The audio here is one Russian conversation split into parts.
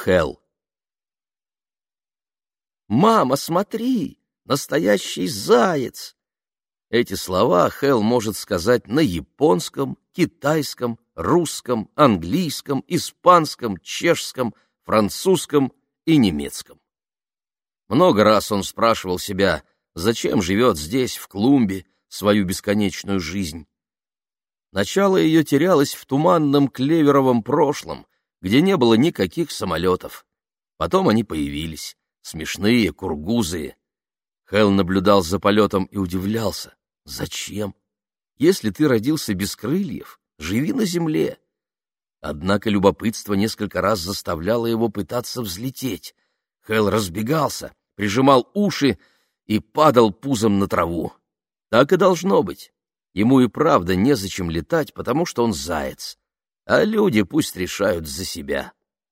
Хэл. «Мама, смотри, настоящий заяц!» Эти слова Хэл может сказать на японском, китайском, русском, английском, испанском, чешском, французском и немецком. Много раз он спрашивал себя, зачем живет здесь, в клумбе, свою бесконечную жизнь. Начало ее терялось в туманном клеверовом прошлом, где не было никаких самолетов. Потом они появились, смешные, кургузые. Хэл наблюдал за полетом и удивлялся. Зачем? Если ты родился без крыльев, живи на земле. Однако любопытство несколько раз заставляло его пытаться взлететь. Хэл разбегался, прижимал уши и падал пузом на траву. Так и должно быть. Ему и правда незачем летать, потому что он заяц. А люди пусть решают за себя.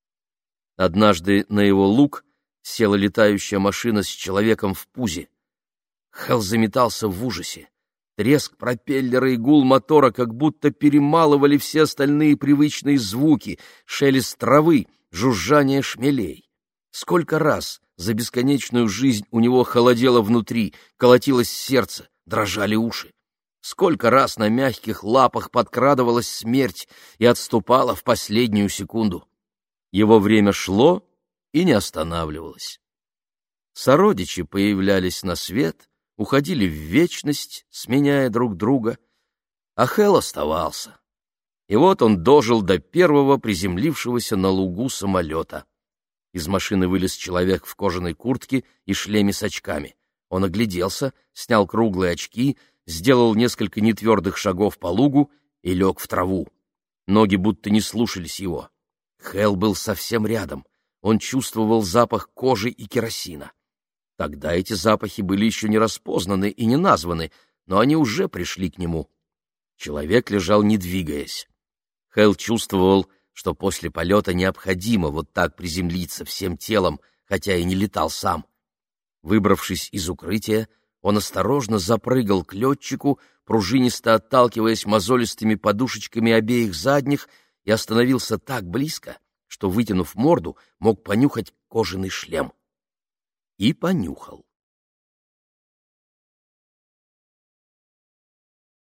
Однажды на его луг села летающая машина с человеком в пузе. Хэл заметался в ужасе. Треск пропеллера и гул мотора как будто перемалывали все остальные привычные звуки, шелест травы, жужжание шмелей. Сколько раз за бесконечную жизнь у него холодело внутри, колотилось сердце, дрожали уши. Сколько раз на мягких лапах подкрадывалась смерть и отступала в последнюю секунду. Его время шло и не останавливалось. Сородичи появлялись на свет, уходили в вечность, сменяя друг друга, а Хэл оставался. И вот он дожил до первого приземлившегося на лугу самолета. Из машины вылез человек в кожаной куртке и шлеме с очками. Он огляделся, снял круглые очки, сделал несколько нетвердых шагов по лугу и лег в траву. Ноги будто не слушались его. Хэл был совсем рядом. Он чувствовал запах кожи и керосина. Тогда эти запахи были еще не распознаны и не названы, но они уже пришли к нему. Человек лежал, не двигаясь. Хэл чувствовал, что после полета необходимо вот так приземлиться всем телом, хотя и не летал сам. Выбравшись из укрытия, он осторожно запрыгал к летчику, пружинисто отталкиваясь мозолистыми подушечками обеих задних, и остановился так близко, что, вытянув морду, мог понюхать кожаный шлем. И понюхал.